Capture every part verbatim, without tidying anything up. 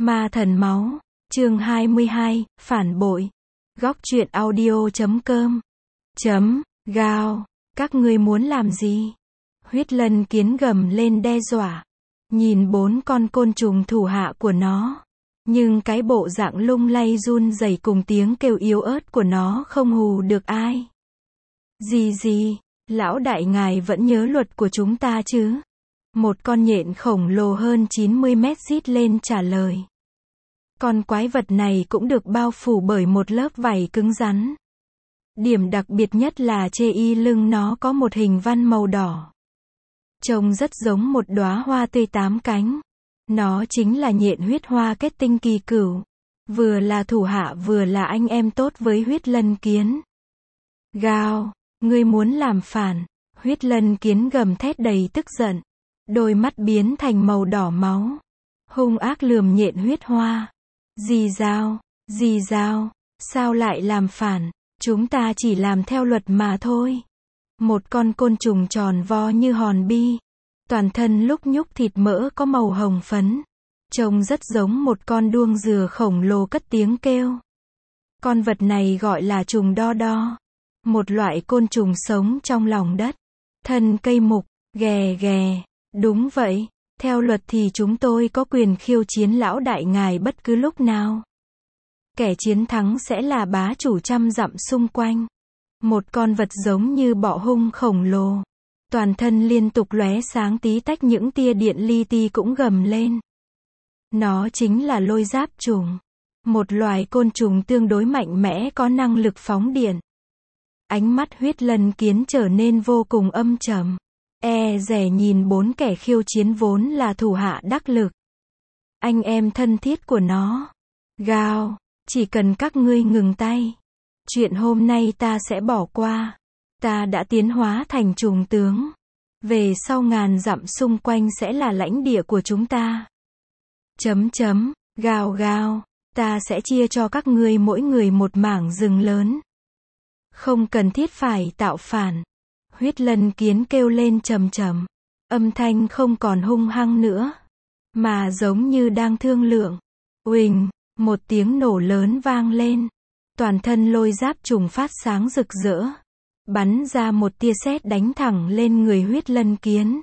Ma thần máu, chương hai mươi hai, phản bội. Góc truyện audio chấm com. Chấm, gào, các ngươi muốn làm gì? Huyết lân kiến gầm lên đe dọa. Nhìn bốn con côn trùng thủ hạ của nó. Nhưng cái bộ dạng lung lay run rẩy cùng tiếng kêu yếu ớt của nó không hù được ai. Gì gì, lão đại ngài vẫn nhớ luật của chúng ta chứ? Một con nhện khổng lồ hơn chín mươi mét rít lên trả lời. Con quái vật này cũng được bao phủ bởi một lớp vảy cứng rắn. Điểm đặc biệt nhất là trên y lưng nó có một hình văn màu đỏ. Trông rất giống một đóa hoa tươi tám cánh. Nó chính là nhện huyết hoa kết tinh kỳ cửu. Vừa là thủ hạ vừa là anh em tốt với huyết lân kiến. Gào, ngươi muốn làm phản. Huyết lân kiến gầm thét đầy tức giận. Đôi mắt biến thành màu đỏ máu. Hung ác lườm nhện huyết hoa. Dì dao, dì dao, sao lại làm phản, chúng ta chỉ làm theo luật mà thôi. Một con côn trùng tròn vo như hòn bi. Toàn thân lúc nhúc thịt mỡ có màu hồng phấn. Trông rất giống một con đuông dừa khổng lồ cất tiếng kêu. Con vật này gọi là trùng đo đo. Một loại côn trùng sống trong lòng đất. Thân cây mục, ghè ghè. Đúng vậy, theo luật thì chúng tôi có quyền khiêu chiến lão đại ngài bất cứ lúc nào. Kẻ chiến thắng sẽ là bá chủ trăm dặm xung quanh. Một con vật giống như bọ hung khổng lồ. Toàn thân liên tục lóe sáng tí tách những tia điện li ti cũng gầm lên. Nó chính là lôi giáp trùng. Một loài côn trùng tương đối mạnh mẽ có năng lực phóng điện. Ánh mắt huyết lân kiến trở nên vô cùng âm trầm. E rẻ nhìn bốn kẻ khiêu chiến vốn là thủ hạ đắc lực. Anh em thân thiết của nó. Gào, chỉ cần các ngươi ngừng tay. Chuyện hôm nay ta sẽ bỏ qua. Ta đã tiến hóa thành trùng tướng. Về sau ngàn dặm xung quanh sẽ là lãnh địa của chúng ta. Chấm chấm, gào gào, ta sẽ chia cho các ngươi mỗi người một mảng rừng lớn. Không cần thiết phải tạo phản. Huyết lân kiến kêu lên trầm trầm. Âm thanh không còn hung hăng nữa. Mà giống như đang thương lượng. Uỳnh, một tiếng nổ lớn vang lên. Toàn thân lôi giáp trùng phát sáng rực rỡ. Bắn ra một tia sét đánh thẳng lên người huyết lân kiến.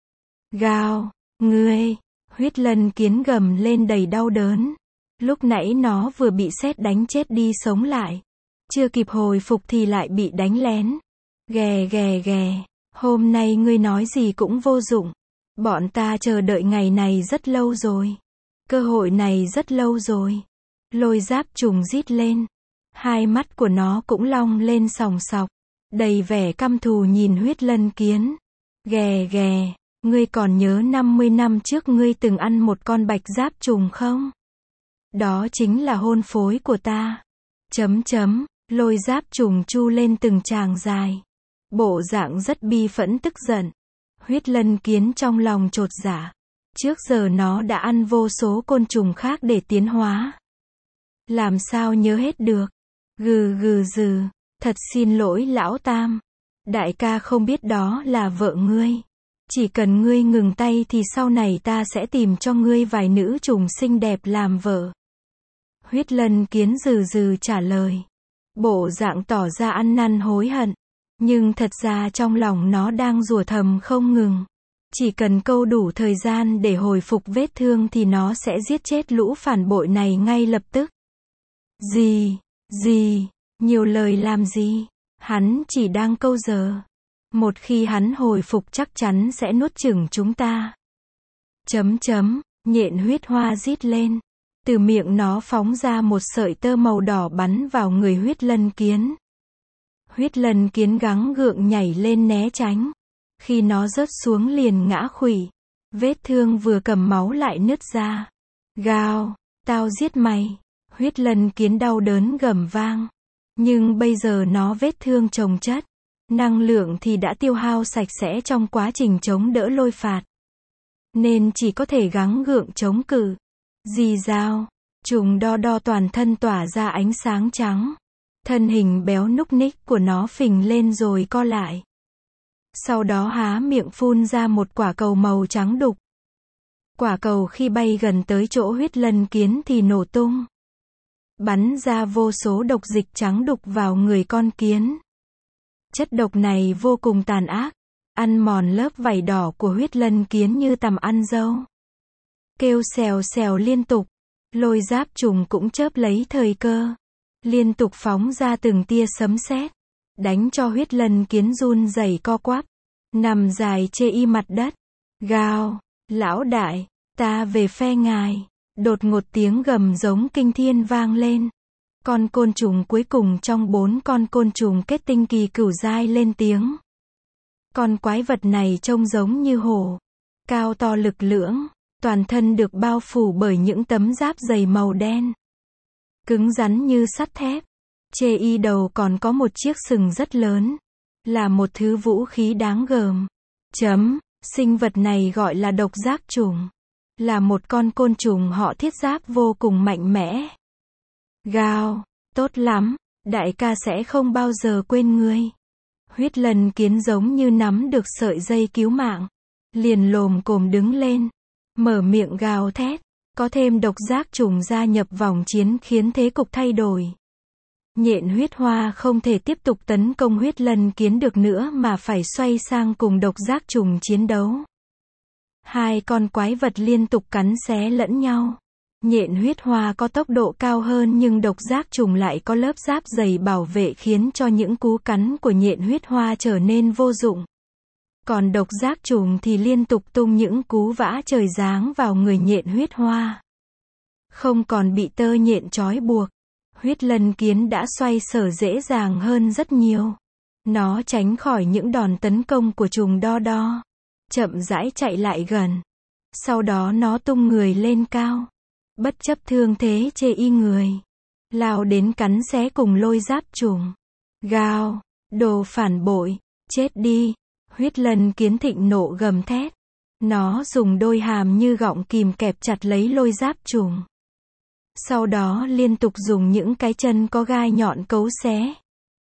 Gào, ngươi, huyết lân kiến gầm lên đầy đau đớn. Lúc nãy nó vừa bị sét đánh chết đi sống lại. Chưa kịp hồi phục thì lại bị đánh lén. Ghè ghè ghè, hôm nay ngươi nói gì cũng vô dụng. Bọn ta chờ đợi ngày này rất lâu rồi. Cơ hội này rất lâu rồi. Lôi giáp trùng rít lên. Hai mắt của nó cũng long lên sòng sọc. Đầy vẻ căm thù nhìn huyết lân kiến. Ghè ghè, ngươi còn nhớ năm mươi năm trước ngươi từng ăn một con bạch giáp trùng không? Đó chính là hôn phối của ta. Chấm chấm, lôi giáp trùng chu lên từng tràng dài. Bộ dạng rất bi phẫn tức giận. Huyết lân kiến trong lòng chột dạ. Trước giờ nó đã ăn vô số côn trùng khác để tiến hóa. Làm sao nhớ hết được. Gừ gừ gừ. Thật xin lỗi lão tam. Đại ca không biết đó là vợ ngươi. Chỉ cần ngươi ngừng tay thì sau này ta sẽ tìm cho ngươi vài nữ trùng xinh đẹp làm vợ. Huyết lân kiến dừ dừ trả lời. Bộ dạng tỏ ra ăn năn hối hận. Nhưng thật ra trong lòng nó đang rủa thầm không ngừng. Chỉ cần câu đủ thời gian để hồi phục vết thương thì nó sẽ giết chết lũ phản bội này ngay lập tức. Gì, gì, nhiều lời làm gì, hắn chỉ đang câu giờ. Một khi hắn hồi phục chắc chắn sẽ nuốt chửng chúng ta. Chấm chấm, nhện huyết hoa rít lên. Từ miệng nó phóng ra một sợi tơ màu đỏ bắn vào người huyết lân kiến. Huyết lân kiến gắng gượng nhảy lên né tránh. Khi nó rớt xuống liền ngã khuỵu. Vết thương vừa cầm máu lại nứt ra. Gào, tao giết mày. Huyết lân kiến đau đớn gầm vang. Nhưng bây giờ nó vết thương chồng chất. Năng lượng thì đã tiêu hao sạch sẽ trong quá trình chống đỡ lôi phạt. Nên chỉ có thể gắng gượng chống cự. Dì dao, trùng đo đo toàn thân tỏa ra ánh sáng trắng. Thân hình béo núc ních của nó phình lên rồi co lại. Sau đó há miệng phun ra một quả cầu màu trắng đục. Quả cầu khi bay gần tới chỗ huyết lân kiến thì nổ tung, bắn ra vô số độc dịch trắng đục vào người con kiến. Chất độc này vô cùng tàn ác, ăn mòn lớp vảy đỏ của huyết lân kiến như tằm ăn dâu. Kêu xèo xèo liên tục, lôi giáp trùng cũng chớp lấy thời cơ, liên tục phóng ra từng tia sấm sét, đánh cho huyết lân kiến run rẩy co quắp, nằm dài chê y mặt đất. Gào, lão đại, ta về phe ngài. Đột ngột tiếng gầm giống kinh thiên vang lên. Con côn trùng cuối cùng trong bốn con côn trùng kết tinh kỳ cửu giai lên tiếng. Con quái vật này trông giống như hổ, cao to lực lưỡng, toàn thân được bao phủ bởi những tấm giáp dày màu đen, cứng rắn như sắt thép. Chê y đầu còn có một chiếc sừng rất lớn, là một thứ vũ khí đáng gờm. Chấm, sinh vật này gọi là độc giác trùng, là một con côn trùng họ thiết giáp vô cùng mạnh mẽ. Gào, tốt lắm, đại ca sẽ không bao giờ quên ngươi. Huyết lân kiến giống như nắm được sợi dây cứu mạng, liền lồm cồm đứng lên, mở miệng gào thét. Có thêm độc giác trùng gia nhập vòng chiến khiến thế cục thay đổi. Nhện huyết hoa không thể tiếp tục tấn công huyết lân kiến được nữa mà phải xoay sang cùng độc giác trùng chiến đấu. Hai con quái vật liên tục cắn xé lẫn nhau. Nhện huyết hoa có tốc độ cao hơn nhưng độc giác trùng lại có lớp giáp dày bảo vệ khiến cho những cú cắn của nhện huyết hoa trở nên vô dụng. Còn độc giác trùng thì liên tục tung những cú vã trời giáng vào người nhện huyết hoa. Không còn bị tơ nhện trói buộc, huyết lân kiến đã xoay sở dễ dàng hơn rất nhiều. Nó tránh khỏi những đòn tấn công của trùng đo đo, chậm rãi chạy lại gần. Sau đó nó tung người lên cao, bất chấp thương thế chê y người, lao đến cắn xé cùng lôi giáp trùng. Gào, đồ phản bội, chết đi. Huyết lân kiến thịnh nộ gầm thét. Nó dùng đôi hàm như gọng kìm kẹp chặt lấy lôi giáp trùng. Sau đó liên tục dùng những cái chân có gai nhọn cấu xé.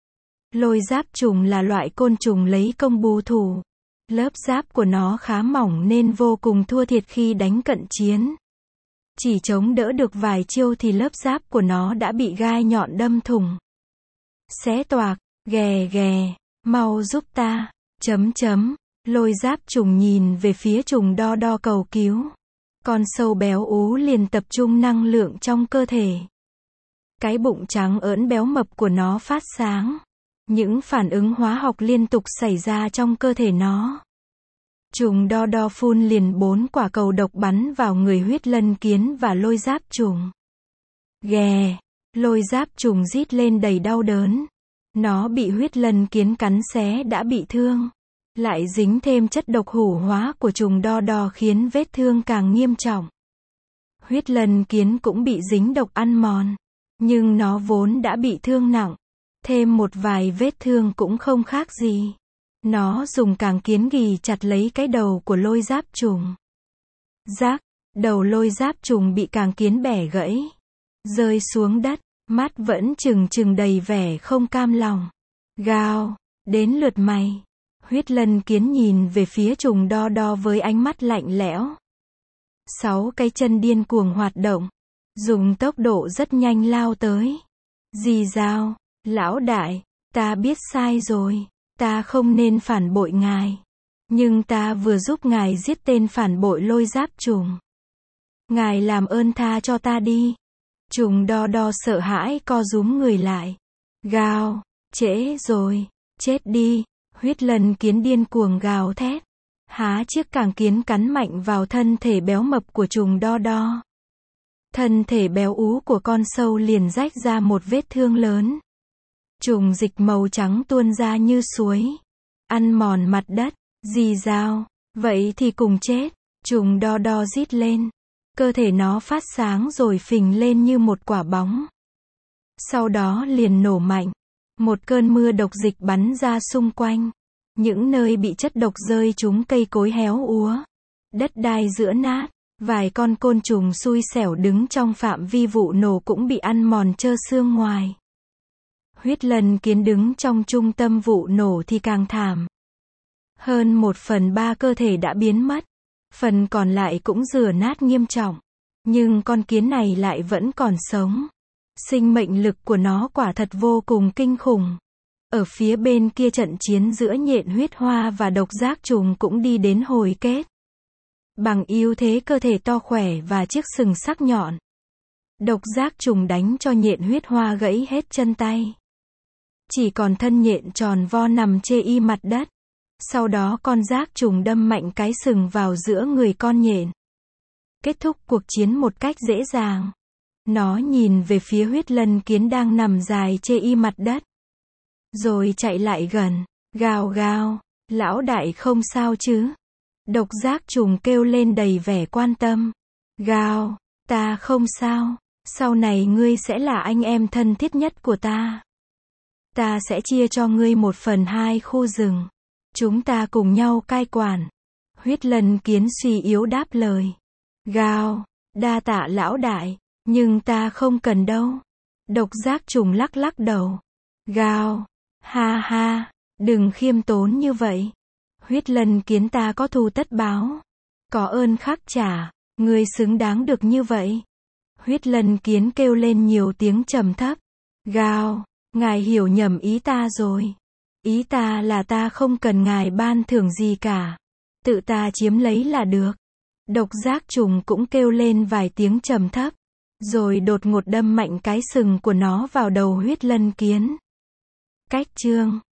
Lôi giáp trùng là loại côn trùng lấy công bù thủ. Lớp giáp của nó khá mỏng nên vô cùng thua thiệt khi đánh cận chiến. Chỉ chống đỡ được vài chiêu thì lớp giáp của nó đã bị gai nhọn đâm thủng. Xé toạc, ghè ghè, mau giúp ta. Chấm chấm, lôi giáp trùng nhìn về phía trùng đo đo cầu cứu. Con sâu béo ú liền tập trung năng lượng trong cơ thể. Cái bụng trắng ỡn béo mập của nó phát sáng. Những phản ứng hóa học liên tục xảy ra trong cơ thể nó. Trùng đo đo phun liền bốn quả cầu độc bắn vào người huyết lân kiến và lôi giáp trùng. Ghè, lôi giáp trùng rít lên đầy đau đớn. Nó bị huyết lân kiến cắn xé đã bị thương, lại dính thêm chất độc hủ hóa của trùng đo đo khiến vết thương càng nghiêm trọng. Huyết lân kiến cũng bị dính độc ăn mòn, nhưng nó vốn đã bị thương nặng, thêm một vài vết thương cũng không khác gì. Nó dùng càng kiến ghì chặt lấy cái đầu của lôi giáp trùng. Rác, đầu lôi giáp trùng bị càng kiến bẻ gãy, rơi xuống đất. Mắt vẫn trừng trừng đầy vẻ không cam lòng. Gào, đến lượt mày. Huyết lân kiến nhìn về phía trùng đo đo với ánh mắt lạnh lẽo. Sáu cái chân điên cuồng hoạt động, dùng tốc độ rất nhanh lao tới. Rì rào, lão đại, ta biết sai rồi, ta không nên phản bội ngài. Nhưng ta vừa giúp ngài giết tên phản bội lôi giáp trùng. Ngài làm ơn tha cho ta đi. Trùng đo đo sợ hãi co rúm người lại. Gào, trễ rồi, chết đi. Huyết lân kiến điên cuồng gào thét. Há chiếc càng kiến cắn mạnh vào thân thể béo mập của trùng đo đo. Thân thể béo ú của con sâu liền rách ra một vết thương lớn. Trùng dịch màu trắng tuôn ra như suối, ăn mòn mặt đất. Rì rào, vậy thì cùng chết. Trùng đo đo rít lên. Cơ thể nó phát sáng rồi phình lên như một quả bóng. Sau đó liền nổ mạnh. Một cơn mưa độc dịch bắn ra xung quanh. Những nơi bị chất độc rơi trúng cây cối héo úa. Đất đai rữa nát. Vài con côn trùng xui xẻo đứng trong phạm vi vụ nổ cũng bị ăn mòn trơ xương ngoài. Huyết lân kiến đứng trong trung tâm vụ nổ thì càng thảm. Hơn một phần ba cơ thể đã biến mất. Phần còn lại cũng rửa nát nghiêm trọng. Nhưng con kiến này lại vẫn còn sống. Sinh mệnh lực của nó quả thật vô cùng kinh khủng. Ở phía bên kia trận chiến giữa nhện huyết hoa và độc giác trùng cũng đi đến hồi kết. Bằng ưu thế cơ thể to khỏe và chiếc sừng sắc nhọn, độc giác trùng đánh cho nhện huyết hoa gãy hết chân tay. Chỉ còn thân nhện tròn vo nằm chê y mặt đất. Sau đó con giác trùng đâm mạnh cái sừng vào giữa người con nhện. Kết thúc cuộc chiến một cách dễ dàng. Nó nhìn về phía huyết lân kiến đang nằm dài chê y mặt đất. Rồi chạy lại gần. Gào gào. Lão đại không sao chứ? Độc giác trùng kêu lên đầy vẻ quan tâm. Gào. Ta không sao. Sau này ngươi sẽ là anh em thân thiết nhất của ta. Ta sẽ chia cho ngươi một phần hai khu rừng. Chúng ta cùng nhau cai quản. Huyết lân kiến suy yếu đáp lời. Gào. Đa tạ lão đại. Nhưng ta không cần đâu. Độc giác trùng lắc lắc đầu. Gào. Ha ha. Đừng khiêm tốn như vậy. Huyết lân kiến ta có thù tất báo. Có ơn khắc trả. Ngươi xứng đáng được như vậy. Huyết lân kiến kêu lên nhiều tiếng trầm thấp. Gào. Ngài hiểu nhầm ý ta rồi. Ý ta là ta không cần ngài ban thưởng gì cả. Tự ta chiếm lấy là được. Độc giác trùng cũng kêu lên vài tiếng trầm thấp. Rồi đột ngột đâm mạnh cái sừng của nó vào đầu huyết lân kiến. Cách chương